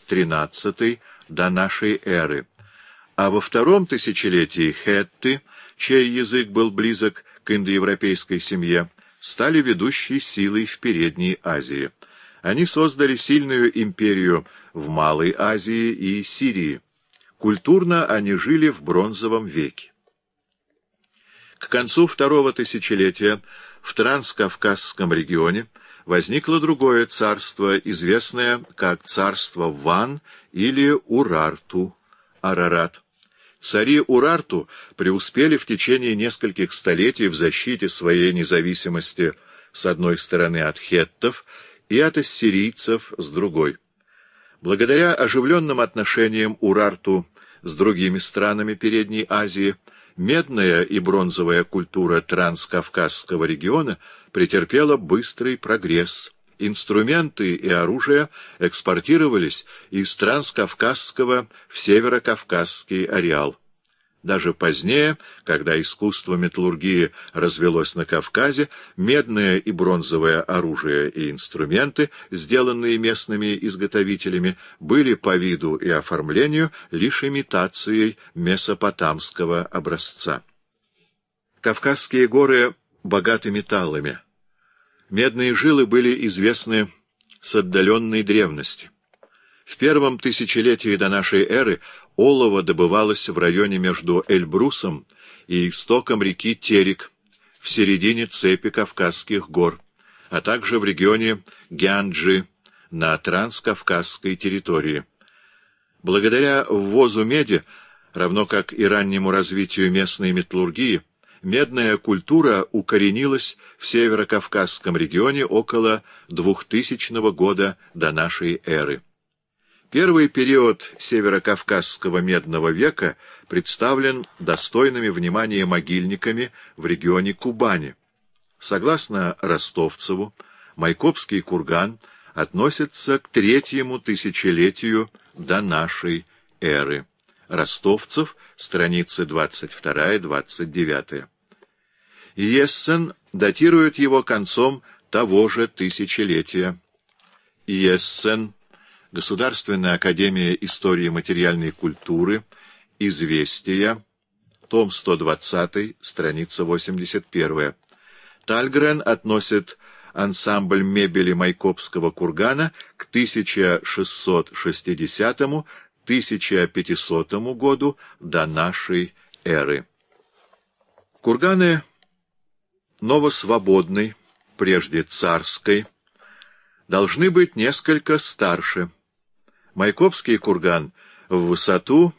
XIII до нашей эры, а во втором тысячелетии хетты, чей язык был близок к индоевропейской семье, стали ведущей силой в Передней Азии. Они создали сильную империю в Малой Азии и Сирии. Культурно они жили в бронзовом веке. К концу второго тысячелетия в Транскавказском регионе возникло другое царство, известное как царство Ван или Урарту, Арарат. Цари Урарту преуспели в течение нескольких столетий в защите своей независимости с одной стороны от хеттов и от ассирийцев с другой. Благодаря оживленным отношениям Урарту с другими странами Передней Азии, медная и бронзовая культура Транскавказского региона претерпела быстрый прогресс. Инструменты и оружие экспортировались из Транскавказского в Северокавказский ареал. Даже позднее, когда искусство металлургии развелось на Кавказе, медное и бронзовое оружие и инструменты, сделанные местными изготовителями, были по виду и оформлению лишь имитацией месопотамского образца. Кавказские горы богаты металлами. Медные жилы были известны с отдаленной древности. В первом тысячелетии до нашей эры олово добывалось в районе между Эльбрусом и истоком реки Терек, в середине цепи Кавказских гор, а также в регионе Гянджи на Транскавказской территории. Благодаря ввозу меди, равно как и раннему развитию местной металлургии, медная культура укоренилась в Северокавказском регионе около 2000 года до нашей эры. Первый период Северокавказского медного века представлен достойными внимания могильниками в регионе Кубани. Согласно Ростовцеву, Майкопский курган относится к третьему тысячелетию до нашей эры. Ростовцев, страницы 22-29. Иессен датирует его концом того же тысячелетия. Иессен, Государственная академия истории материальной культуры, Известия, том 120, страница 81. Тальгрен относит ансамбль мебели Майкопского кургана к 1660-1500 году до нашей эры. Курганы новосвободной, прежде царской, должны быть несколько старше. Майкопский курган в высоту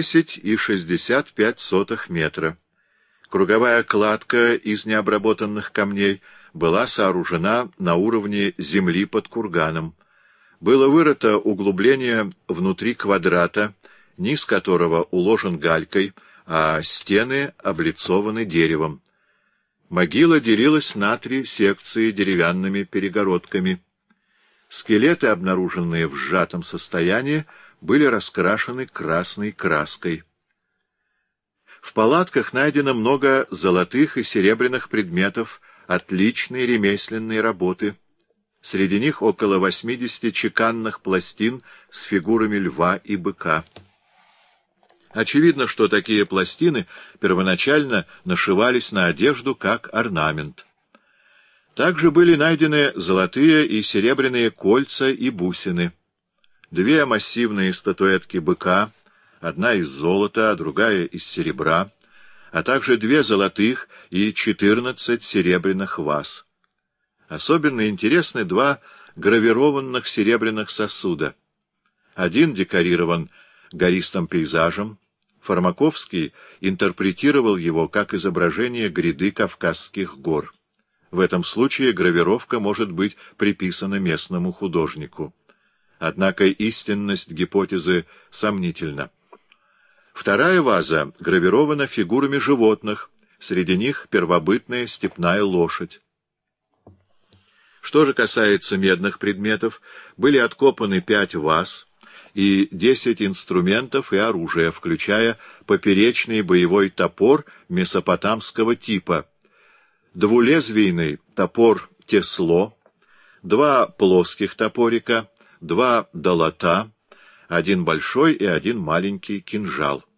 10,65 метра. Круговая кладка из необработанных камней была сооружена на уровне земли под курганом. Было вырыто углубление внутри квадрата, низ которого уложен галькой, а стены облицованы деревом. Могила делилась на 3 секции деревянными перегородками. Скелеты, обнаруженные в сжатом состоянии, были раскрашены красной краской. В палатках найдено много золотых и серебряных предметов отличной ремесленной работы. Среди них около 80 чеканных пластин с фигурами льва и быка. Очевидно, что такие пластины первоначально нашивались на одежду как орнамент. Также были найдены золотые и серебряные кольца и бусины. 2 массивные статуэтки быка, одна из золота, а другая из серебра, а также 2 золотых и 14 серебряных ваз. Особенно интересны 2 гравированных серебряных сосуда. Один декорирован гористым пейзажем. Фармаковский интерпретировал его как изображение гряды Кавказских гор. В этом случае гравировка может быть приписана местному художнику. Однако истинность гипотезы сомнительна. Вторая ваза гравирована фигурами животных, среди них первобытная степная лошадь. Что же касается медных предметов, были откопаны 5 ваз и 10 инструментов и оружия, включая поперечный боевой топор месопотамского типа, двулезвийный топор тесло, 2 плоских топорика, 2 долота, один большой и один маленький кинжал.